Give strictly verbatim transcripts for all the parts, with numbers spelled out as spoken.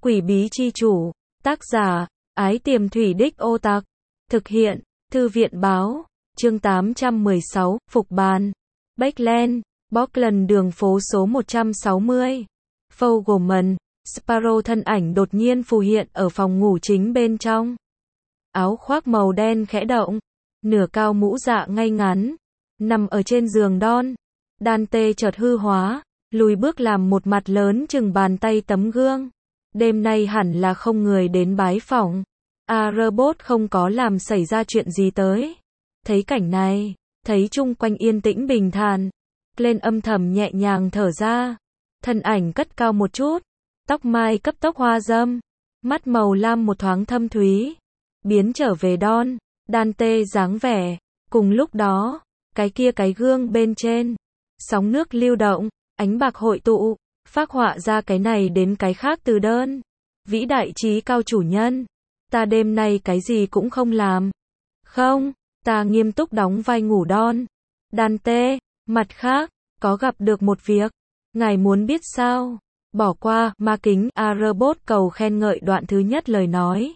Quỷ bí chi chủ, tác giả, Ái Tiềm Thủy Đích Ô Tặc, thực hiện, Thư viện báo, chương tám trăm mười sáu, Phục Bàn, Backland, Auckland đường phố số một trăm sáu mươi. Fogelman, Sparrow thân ảnh đột nhiên phù hiện ở phòng ngủ chính bên trong. Áo khoác màu đen khẽ động, nửa cao mũ dạ ngay ngắn, nằm ở trên giường Don. Dante chợt hư hóa, lùi bước làm một mặt lớn chừng bàn tay tấm gương. Đêm nay hẳn là không người đến bái phỏng. Arbot không có làm xảy ra chuyện gì tới. Thấy cảnh này, thấy chung quanh yên tĩnh bình thản, lên âm thầm nhẹ nhàng thở ra. Thân ảnh cất cao một chút, tóc mai cấp tốc hoa dâm, mắt màu lam một thoáng thâm thúy, biến trở về Don, Dante dáng vẻ. Cùng lúc đó, cái kia cái gương bên trên, sóng nước lưu động, ánh bạc hội tụ, phác họa ra cái này đến cái khác từ đơn. Vĩ đại trí cao chủ nhân, ta đêm nay cái gì cũng không làm. Không, ta nghiêm túc đóng vai ngủ Don. Dante, mặt khác, có gặp được một việc. Ngài muốn biết sao? Bỏ qua, ma kính, Arbot cầu khen ngợi đoạn thứ nhất lời nói.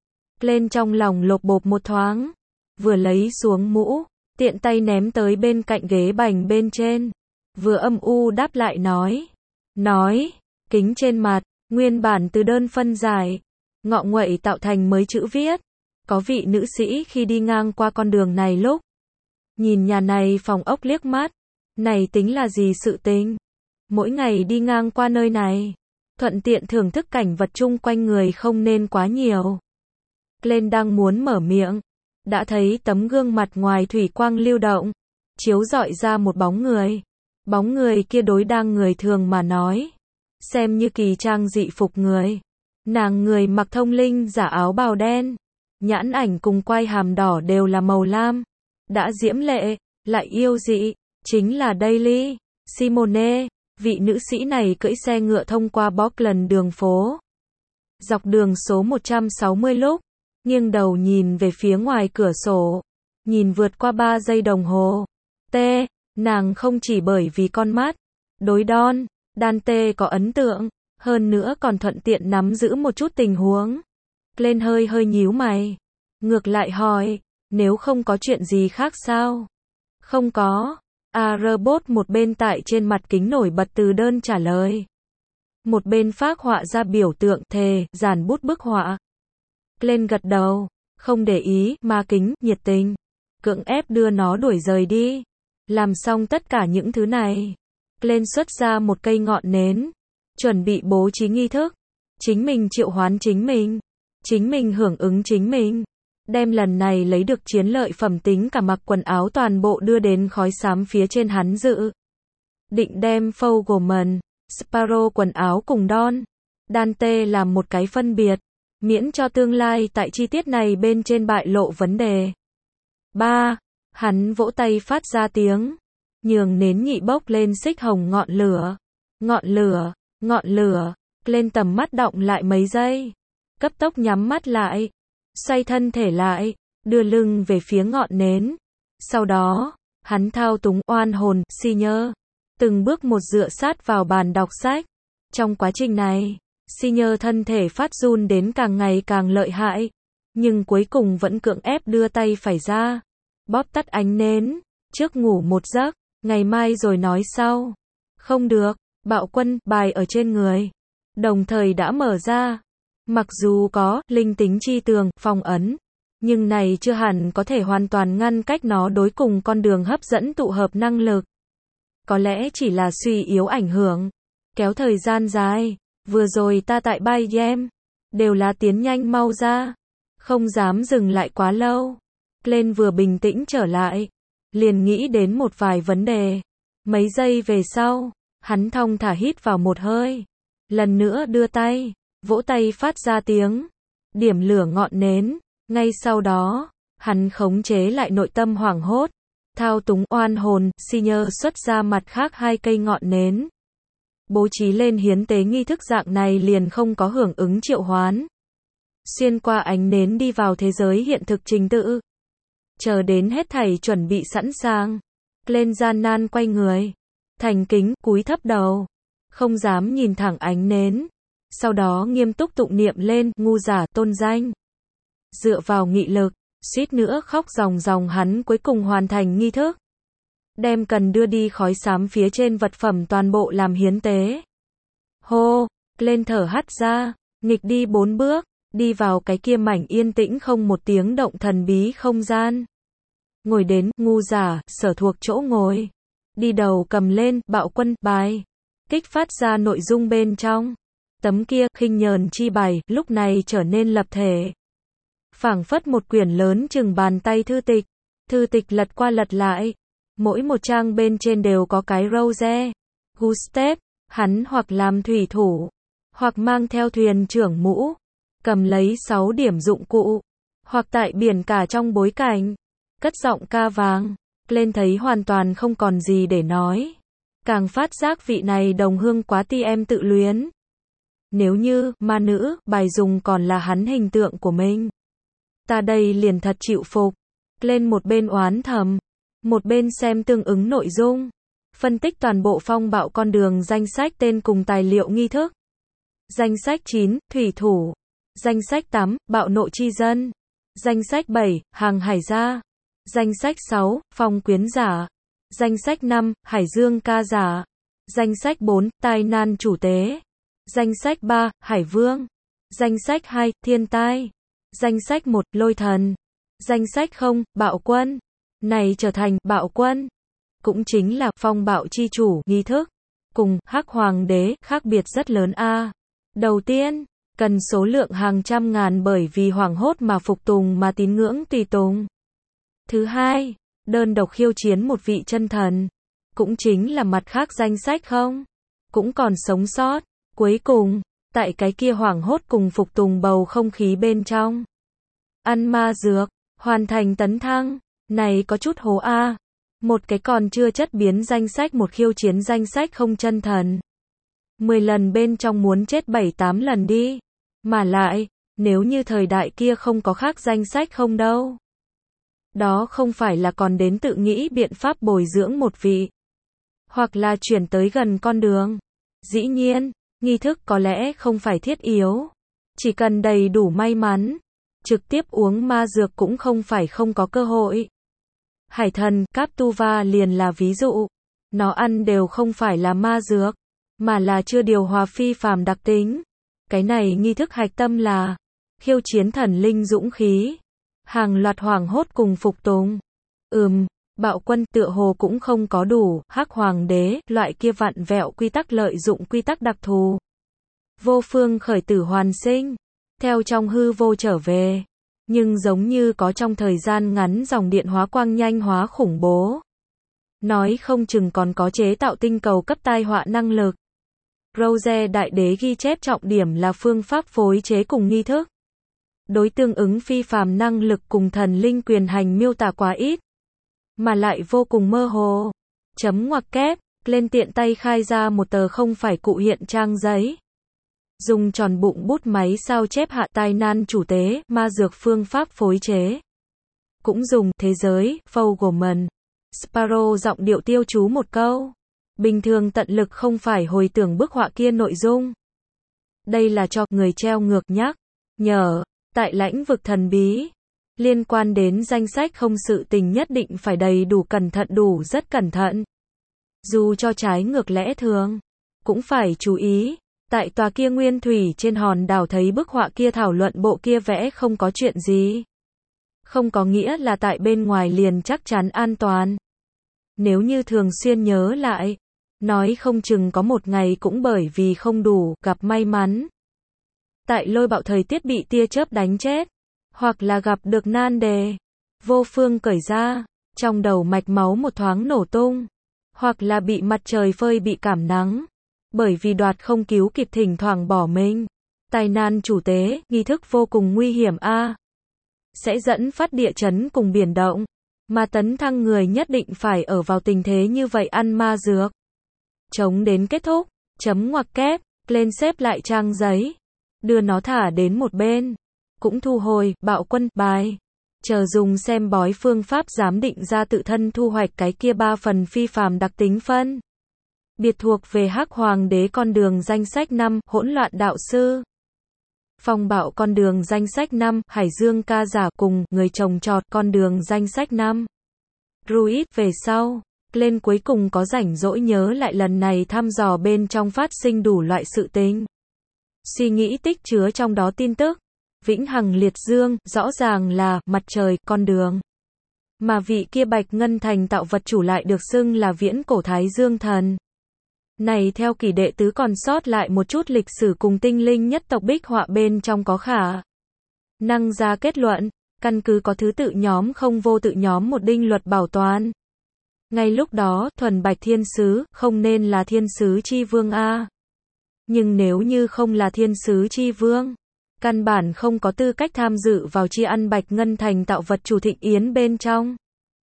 Lên trong lòng lột bột một thoáng, vừa lấy xuống mũ, tiện tay ném tới bên cạnh ghế bành bên trên, vừa âm u đáp lại nói. Nói, kính trên mặt, nguyên bản từ đơn phân giải, ngọ nguậy tạo thành mới chữ viết. Có vị nữ sĩ khi đi ngang qua con đường này lúc nhìn nhà này phòng ốc liếc mắt, này tính là gì sự tình? Mỗi ngày đi ngang qua nơi này, thuận tiện thưởng thức cảnh vật chung quanh người không nên quá nhiều. Lên đang muốn mở miệng, đã thấy tấm gương mặt ngoài thủy quang lưu động, chiếu rọi ra một bóng người. Bóng người kia đối đang người thường mà nói, xem như kỳ trang dị phục người. Nàng người mặc thông linh giả áo bào đen, nhãn ảnh cùng quai hàm đỏ đều là màu lam, đã diễm lệ, lại yêu dị, chính là Daily Simone. Vị nữ sĩ này cưỡi xe ngựa thông qua Auckland đường phố. Dọc đường số một trăm sáu mươi lúc, nghiêng đầu nhìn về phía ngoài cửa sổ, nhìn vượt qua ba giây đồng hồ. T, nàng không chỉ bởi vì con mắt, đối Don, Dante có ấn tượng, hơn nữa còn thuận tiện nắm giữ một chút tình huống. Lên hơi hơi nhíu mày, ngược lại hỏi, nếu không có chuyện gì khác sao? Không có. Arbot một bên tại trên mặt kính nổi bật từ đơn trả lời, một bên phác họa ra biểu tượng thề, dàn bút bức họa. Lên gật đầu, không để ý, ma kính, nhiệt tình, cưỡng ép đưa nó đuổi rời đi. Làm xong tất cả những thứ này, lên xuất ra một cây ngọn nến, chuẩn bị bố trí nghi thức. Chính mình triệu hoán chính mình, chính mình hưởng ứng chính mình. Đem lần này lấy được chiến lợi phẩm tính cả mặc quần áo toàn bộ đưa đến khói xám phía trên hắn dự. Định đem Fogelman, Sparrow quần áo cùng Don, Dante làm một cái phân biệt, miễn cho tương lai tại chi tiết này bên trên bại lộ vấn đề. ba. Hắn vỗ tay phát ra tiếng, nhường nến nhị bốc lên xích hồng ngọn lửa. Ngọn lửa, ngọn lửa, lên tầm mắt động lại mấy giây, cấp tốc nhắm mắt lại. Xoay thân thể lại, đưa lưng về phía ngọn nến. Sau đó, hắn thao túng oan hồn, Senior, từng bước một dựa sát vào bàn đọc sách. Trong quá trình này, Senior thân thể phát run đến càng ngày càng lợi hại, nhưng cuối cùng vẫn cưỡng ép đưa tay phải ra, bóp tắt ánh nến, trước ngủ một giấc, ngày mai rồi nói sau. Không được, bạo quân, bài ở trên người, đồng thời đã mở ra. Mặc dù có linh tính chi tường, phong ấn, nhưng này chưa hẳn có thể hoàn toàn ngăn cách nó đối cùng con đường hấp dẫn tụ hợp năng lực. Có lẽ chỉ là suy yếu ảnh hưởng, kéo thời gian dài. Vừa rồi ta tại bay game, đều là tiến nhanh mau ra, không dám dừng lại quá lâu. Lên vừa bình tĩnh trở lại, liền nghĩ đến một vài vấn đề. Mấy giây về sau, hắn thong thả hít vào một hơi, lần nữa đưa tay, vỗ tay phát ra tiếng, điểm lửa ngọn nến. Ngay sau đó, hắn khống chế lại nội tâm hoảng hốt, thao túng oan hồn, Senior xuất ra mặt khác hai cây ngọn nến. Bố trí lên hiến tế nghi thức dạng này liền không có hưởng ứng triệu hoán. Xuyên qua ánh nến đi vào thế giới hiện thực trình tự. Chờ đến hết thảy chuẩn bị sẵn sàng, lên gian nan quay người, thành kính, cúi thấp đầu, không dám nhìn thẳng ánh nến. sau đó nghiêm túc tụng niệm lên, ngu giả tôn danh. Dựa vào nghị lực, suýt nữa khóc ròng ròng hắn cuối cùng hoàn thành nghi thức. Đem cần đưa đi khói xám phía trên vật phẩm toàn bộ làm hiến tế. Hô, lên thở hắt ra, nghịch đi bốn bước, đi vào cái kia mảnh yên tĩnh không một tiếng động thần bí không gian. Ngồi đến, ngu giả, sở thuộc chỗ ngồi. Đi đầu cầm lên, bạo quân, bài. Kích phát ra nội dung bên trong. Tấm kia, khinh nhờn chi bài, lúc này trở nên lập thể. Phảng phất một quyển lớn chừng bàn tay thư tịch. Thư tịch lật qua lật lại. Mỗi một trang bên trên đều có cái rose. Gustav, hắn hoặc làm thủy thủ, hoặc mang theo thuyền trưởng mũ, cầm lấy sáu điểm dụng cụ, hoặc tại biển cả trong bối cảnh, cất giọng ca vàng, lên thấy hoàn toàn không còn gì để nói. Càng phát giác vị này đồng hương quá ti em tự luyến. Nếu như, ma nữ, bài dùng còn là hắn hình tượng của mình. Ta đây liền thật chịu phục. Lên một bên oán thầm, một bên xem tương ứng nội dung. Phân tích toàn bộ phong bạo con đường danh sách tên cùng tài liệu nghi thức. Danh sách chín, thủy thủ. Danh sách tám, bạo nộ chi dân. Danh sách bảy, hàng hải gia. Danh sách sáu, phong quyến giả. Danh sách năm, hải dương ca giả. Danh sách bốn, tai nan chủ tế. Danh sách ba, hải vương. Danh sách hai, thiên tai. Danh sách một, lôi thần. Danh sách không, bạo quân. Này trở thành bạo quân. Cũng chính là phong bạo chi chủ nghi thức. Cùng Hắc Hoàng đế khác biệt rất lớn a. Đầu tiên, cần số lượng hàng trăm ngàn bởi vì hoảng hốt mà phục tùng mà tín ngưỡng tùy tùng. Thứ hai, đơn độc khiêu chiến một vị chân thần. Cũng chính là mặt khác danh sách không. Cũng còn sống sót. Cuối cùng, tại cái kia hoảng hốt cùng phục tùng bầu không khí bên trong. Ăn ma dược, hoàn thành tấn thăng. Này có chút hố a. Một cái còn chưa chất biến danh sách một khiêu chiến danh sách không chân thần. Mười lần bên trong muốn chết bảy tám lần đi. Mà lại, nếu như thời đại kia không có khác danh sách không đâu. Đó không phải là còn đến tự nghĩ biện pháp bồi dưỡng một vị. Hoặc là chuyển tới gần con đường. Dĩ nhiên, nghi thức có lẽ không phải thiết yếu. Chỉ cần đầy đủ may mắn. Trực tiếp uống ma dược cũng không phải không có cơ hội. Hải thần, Captuva liền là ví dụ. Nó ăn đều không phải là ma dược, mà là chưa điều hòa phi phàm đặc tính. Cái này nghi thức hạch tâm là khiêu chiến thần linh dũng khí. Hàng loạt hoảng hốt cùng phục tùng. Ừm, bạo quân tựa hồ cũng không có đủ, Hắc Hoàng đế, loại kia vặn vẹo quy tắc lợi dụng quy tắc đặc thù. Vô phương khởi tử hoàn sinh. Theo trong hư vô trở về. Nhưng giống như có trong thời gian ngắn dòng điện hóa quang nhanh hóa khủng bố. Nói không chừng còn có chế tạo tinh cầu cấp tai họa năng lực. Rose đại đế ghi chép trọng điểm là phương pháp phối chế cùng nghi thức. Đối tương ứng phi phàm năng lực cùng thần linh quyền hành miêu tả quá ít. Mà lại vô cùng mơ hồ. Chấm ngoặc kép, lên tiện tay khai ra một tờ không phải cụ hiện trang giấy. Dùng tròn bụng bút máy sao chép hạ tai nan chủ tế, ma dược phương pháp phối chế. Cũng dùng thế giới, Fogelman. Sparrow giọng điệu tiêu chú một câu. Bình thường tận lực không phải hồi tưởng bức họa kia nội dung. Đây là cho người treo ngược nhắc. Nhờ, tại lãnh vực thần bí. Liên quan đến danh sách không sự tình nhất định phải đầy đủ cẩn thận đủ rất cẩn thận. Dù cho trái ngược lẽ thường. Cũng phải chú ý. Tại tòa kia nguyên thủy trên hòn đảo thấy bức họa kia thảo luận bộ kia vẽ không có chuyện gì. Không có nghĩa là tại bên ngoài liền chắc chắn an toàn. Nếu như thường xuyên nhớ lại, nói không chừng có một ngày cũng bởi vì không đủ, gặp may mắn. Tại lôi bạo thời tiết bị tia chớp đánh chết, hoặc là gặp được nan đề, vô phương cởi ra, trong đầu mạch máu một thoáng nổ tung, hoặc là bị mặt trời phơi bị cảm nắng. Bởi vì đoạt không cứu kịp thỉnh thoảng bỏ mình. Tai nan chủ tế, nghi thức vô cùng nguy hiểm a. À. Sẽ dẫn phát địa chấn cùng biển động. Mà tấn thăng người nhất định phải ở vào tình thế như vậy ăn ma dược. Chống đến kết thúc, chấm ngoặc kép, lên xếp lại trang giấy. Đưa nó thả đến một bên. Cũng thu hồi, bạo quân, bài. Chờ dùng xem bói phương pháp giám định ra tự thân thu hoạch cái kia ba phần phi phàm đặc tính phân. biệt thuộc về Hắc Hoàng đế con đường danh sách năm, hỗn loạn đạo sư. Phong bạo con đường danh sách năm, Hải Dương ca giả cùng, người trồng trọt con đường danh sách năm. Ruiz về sau, lên cuối cùng có rảnh rỗi nhớ lại lần này thăm dò bên trong phát sinh đủ loại sự tình. Suy nghĩ tích chứa trong đó tin tức. Vĩnh hằng liệt dương, rõ ràng là, mặt trời, con đường. Mà vị kia bạch ngân thành tạo vật chủ lại được xưng là viễn cổ Thái Dương thần. Này theo kỳ đệ tứ còn sót lại một chút lịch sử cùng tinh linh nhất tộc bích họa bên trong có khả năng ra kết luận, căn cứ có thứ tự nhóm không vô tự nhóm một đinh luật bảo toàn. Ngay lúc đó, thuần bạch thiên sứ, không nên là thiên sứ chi vương a. Nhưng nếu như không là thiên sứ chi vương, căn bản không có tư cách tham dự vào chi ăn bạch ngân thành tạo vật chủ thịnh yến bên trong.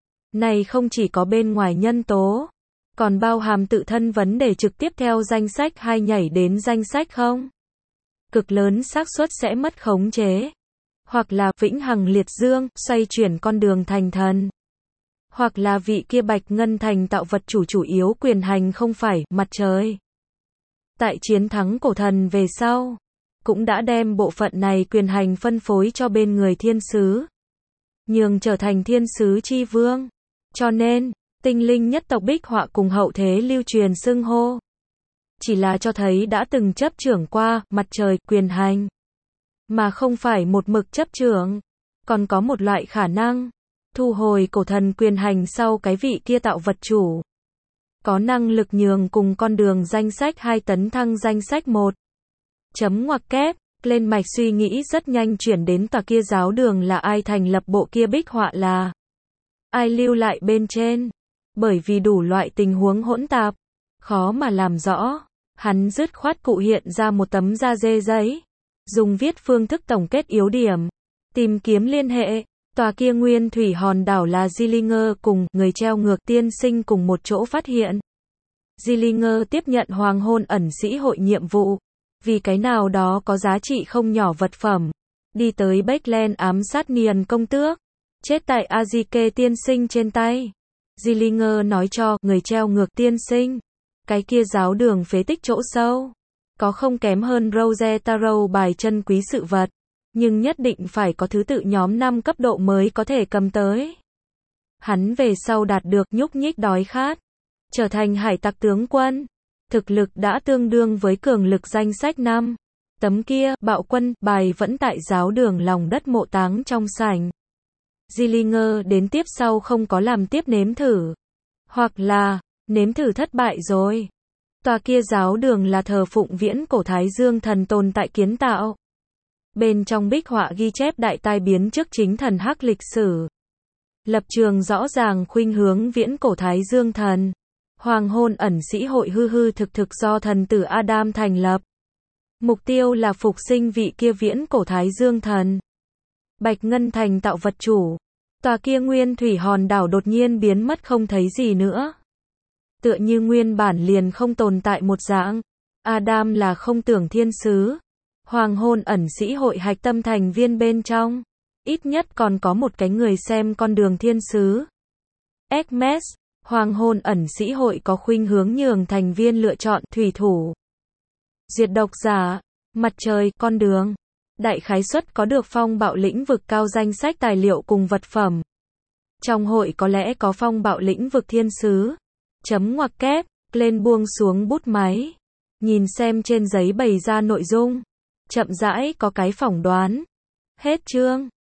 Này không chỉ có bên ngoài nhân tố, còn bao hàm tự thân vấn đề trực tiếp theo danh sách hay nhảy đến danh sách không? Cực lớn xác suất sẽ mất khống chế. Hoặc là vĩnh hằng liệt dương, xoay chuyển con đường thành thần. Hoặc là vị kia bạch ngân thành tạo vật chủ chủ yếu quyền hành không phải mặt trời. Tại chiến thắng cổ thần về sau, cũng đã đem bộ phận này quyền hành phân phối cho bên người thiên sứ, nhường trở thành thiên sứ chi vương. Cho nên, tinh linh nhất tộc bích họa cùng hậu thế lưu truyền xưng hô, chỉ là cho thấy đã từng chấp trưởng qua mặt trời quyền hành, mà không phải một mực chấp trưởng. Còn có một loại khả năng, thu hồi cổ thần quyền hành sau cái vị kia tạo vật chủ có năng lực nhường cùng con đường danh sách hai tấn thăng danh sách một. Chấm ngoặc kép, lên mạch suy nghĩ rất nhanh chuyển đến tòa kia giáo đường là ai thành lập bộ kia bích họa là ai lưu lại bên trên. Bởi vì đủ loại tình huống hỗn tạp, khó mà làm rõ, hắn dứt khoát cụ hiện ra một tấm da dê giấy, dùng viết phương thức tổng kết yếu điểm, tìm kiếm liên hệ. Tòa kia nguyên thủy hòn đảo là Zillinger cùng người treo ngược tiên sinh cùng một chỗ phát hiện. Zillinger tiếp nhận hoàng hôn ẩn sĩ hội nhiệm vụ, vì cái nào đó có giá trị không nhỏ vật phẩm, đi tới Backland ám sát Nian công tước, chết tại Azike tiên sinh trên tay. Zillinger nói cho người treo ngược tiên sinh, cái kia giáo đường phế tích chỗ sâu, có không kém hơn Rose Tarot bài chân quý sự vật, nhưng nhất định phải có thứ tự nhóm năm cấp độ mới có thể cầm tới. Hắn về sau đạt được nhúc nhích đói khát, trở thành hải tặc tướng quân, thực lực đã tương đương với cường lực danh sách năm. Tấm kia, bạo quân, bài vẫn tại giáo đường lòng đất mộ táng trong sảnh. Zillinger đến tiếp sau không có làm tiếp nếm thử. Hoặc là, nếm thử thất bại rồi. Tòa kia giáo đường là thờ phụng viễn cổ Thái Dương thần tồn tại kiến tạo. Bên trong bích họa ghi chép đại tai biến trước chính thần hắc lịch sử. Lập trường rõ ràng khuynh hướng viễn cổ Thái Dương thần. Hoàng hôn ẩn sĩ hội hư hư thực thực do thần tử Adam thành lập. Mục tiêu là phục sinh vị kia viễn cổ Thái Dương thần. Bạch Ngân thành tạo vật chủ. Tòa kia nguyên thủy hòn đảo đột nhiên biến mất không thấy gì nữa. Tựa như nguyên bản liền không tồn tại một dạng. Adam là không tưởng thiên sứ. Hoàng hôn ẩn sĩ hội hạch tâm thành viên bên trong. Ít nhất còn có một cái người xem con đường thiên sứ. Hermes, hoàng hôn ẩn sĩ hội có khuynh hướng nhường thành viên lựa chọn thủy thủ. Diệt độc giả, mặt trời, con đường. Đại khái suất có được phong bạo lĩnh vực cao danh sách tài liệu cùng vật phẩm. Trong hội có lẽ có phong bạo lĩnh vực thiên sứ. Chấm ngoặc kép, lên buông xuống bút máy. Nhìn xem trên giấy bày ra nội dung. Chậm rãi có cái phỏng đoán. Hết chương.